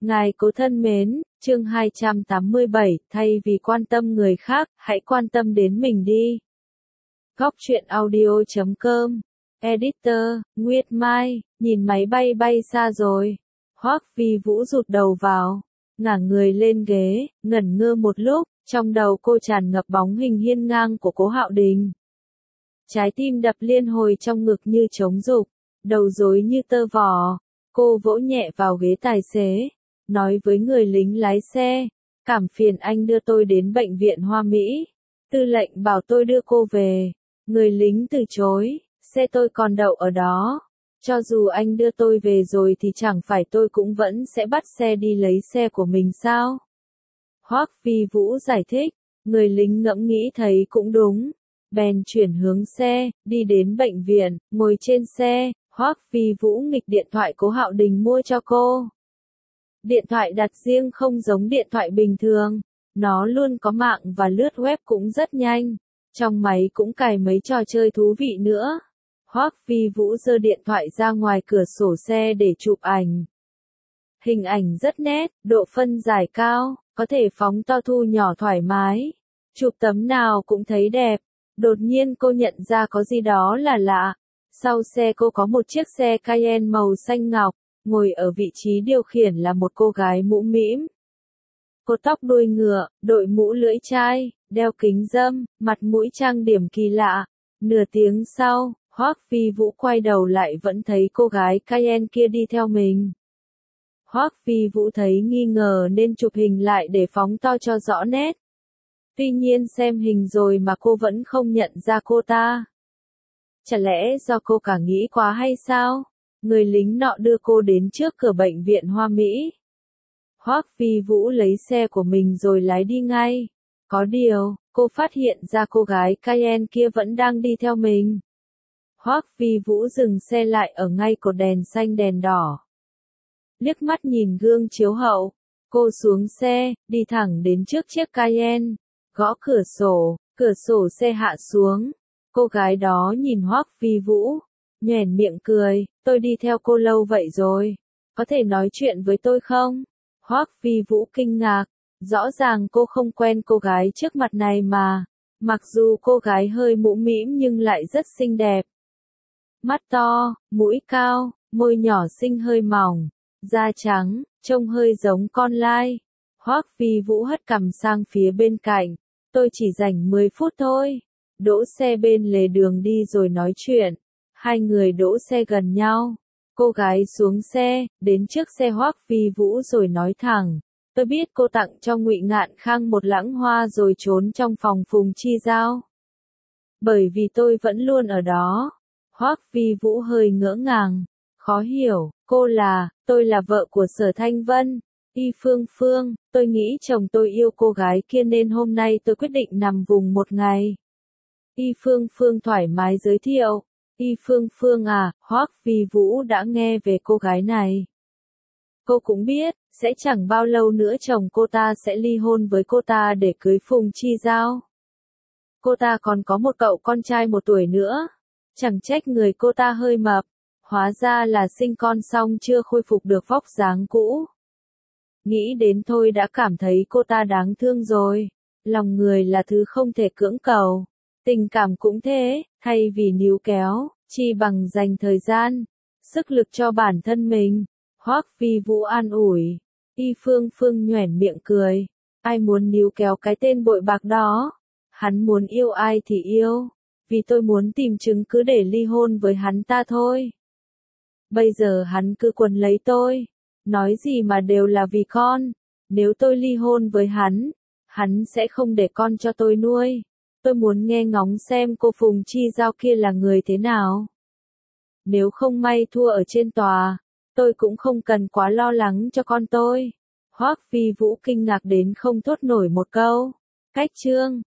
Ngài cố thân mến, chương 287, thay vì quan tâm người khác, hãy quan tâm đến mình đi. Góc truyện audio.com, Editor, Nguyệt Mai, nhìn máy bay bay xa rồi. Hoắc Vi Vũ rụt đầu vào, ngả người lên ghế, ngẩn ngơ một lúc, trong đầu cô tràn ngập bóng hình hiên ngang của Cố Hạo Đình. Trái tim đập liên hồi trong ngực như trống dục, đầu rối như tơ vò. Cô vỗ nhẹ vào ghế tài xế, nói với người lính lái xe, cảm phiền anh đưa tôi đến bệnh viện Hoa Mỹ. Tư lệnh bảo tôi đưa cô về. Người lính từ chối, xe tôi còn đậu ở đó. Cho dù anh đưa tôi về rồi thì chẳng phải tôi cũng vẫn sẽ bắt xe đi lấy xe của mình sao? Hoắc Vi Vũ giải thích, người lính ngẫm nghĩ thấy cũng đúng. Bèn chuyển hướng xe, đi đến bệnh viện, ngồi trên xe, Hoắc Vi Vũ nghịch điện thoại Cố Hạo Đình mua cho cô. Điện thoại đặt riêng không giống điện thoại bình thường, nó luôn có mạng và lướt web cũng rất nhanh, trong máy cũng cài mấy trò chơi thú vị nữa. Hoắc Vi Vũ giơ điện thoại ra ngoài cửa sổ xe để chụp ảnh. Hình ảnh rất nét, độ phân giải cao, có thể phóng to thu nhỏ thoải mái. Chụp tấm nào cũng thấy đẹp. Đột nhiên cô nhận ra có gì đó là lạ. Sau xe cô có một chiếc xe Cayenne màu xanh ngọc, ngồi ở vị trí điều khiển là một cô gái mũ mĩm. Cô tóc đuôi ngựa, đội mũ lưỡi chai, đeo kính râm, mặt mũi trang điểm kỳ lạ. Nửa tiếng sau, Hoắc Vi Vũ quay đầu lại vẫn thấy cô gái Cayenne kia đi theo mình. Hoắc Vi Vũ thấy nghi ngờ nên chụp hình lại để phóng to cho rõ nét. Tuy nhiên xem hình rồi mà cô vẫn không nhận ra cô ta. Chả lẽ do cô cả nghĩ quá hay sao? Người lính nọ đưa cô đến trước cửa bệnh viện Hoa Mỹ. Hoắc Vi Vũ lấy xe của mình rồi lái đi ngay. Có điều, cô phát hiện ra cô gái Cayenne kia vẫn đang đi theo mình. Hoắc Vi Vũ dừng xe lại ở ngay cột đèn xanh đèn đỏ. Liếc mắt nhìn gương chiếu hậu, cô xuống xe, đi thẳng đến trước chiếc Cayenne, gõ cửa sổ xe hạ xuống. Cô gái đó nhìn Hoắc Vi Vũ, nhoẻn miệng cười, tôi đi theo cô lâu vậy rồi, có thể nói chuyện với tôi không? Hoắc Vi Vũ kinh ngạc, rõ ràng cô không quen cô gái trước mặt này mà, mặc dù cô gái hơi mũ mĩm nhưng lại rất xinh đẹp. Mắt to, mũi cao, môi nhỏ xinh hơi mỏng, da trắng, trông hơi giống con lai. Hoắc Vi Vũ hất cằm sang phía bên cạnh, tôi chỉ dành 10 phút thôi. Đỗ xe bên lề đường đi rồi nói chuyện. Hai người đỗ xe gần nhau. Cô gái xuống xe, đến trước xe Hoắc Vi Vũ rồi nói thẳng, tôi biết cô tặng cho Ngụy Ngạn Khang một lẵng hoa rồi trốn trong phòng Phùng Chi Giao. Bởi vì tôi vẫn luôn ở đó. Hoắc Vi Vũ hơi ngỡ ngàng, khó hiểu, tôi là vợ của Sở Thanh Vân, Y Phương Phương, tôi nghĩ chồng tôi yêu cô gái kia nên hôm nay tôi quyết định nằm vùng một ngày. Y Phương Phương thoải mái giới thiệu, Y Phương Phương à, Hoắc Vi Vũ đã nghe về cô gái này. Cô cũng biết, sẽ chẳng bao lâu nữa chồng cô ta sẽ ly hôn với cô ta để cưới Phùng Chi Giao. Cô ta còn có một cậu con trai 1 tuổi nữa. Chẳng trách người cô ta hơi mập, hóa ra là sinh con xong chưa khôi phục được vóc dáng cũ. Nghĩ đến thôi đã cảm thấy cô ta đáng thương rồi. Lòng người là thứ không thể cưỡng cầu. Tình cảm cũng thế, thay vì níu kéo, chi bằng dành thời gian, sức lực cho bản thân mình. Hoắc Vi Vũ an ủi. Y Phương Phương nhoẻn miệng cười. Ai muốn níu kéo cái tên bội bạc đó? Hắn muốn yêu ai thì yêu. Vì tôi muốn tìm chứng cứ để ly hôn với hắn ta thôi. Bây giờ hắn cứ quấn lấy tôi. Nói gì mà đều là vì con. Nếu tôi ly hôn với hắn sẽ không để con cho tôi nuôi. Tôi muốn nghe ngóng xem cô Phùng Chi Giao kia là người thế nào. Nếu không may thua ở trên tòa, tôi cũng không cần quá lo lắng cho con tôi. Hoắc Vi Vũ kinh ngạc đến không thốt nổi một câu. Cách chương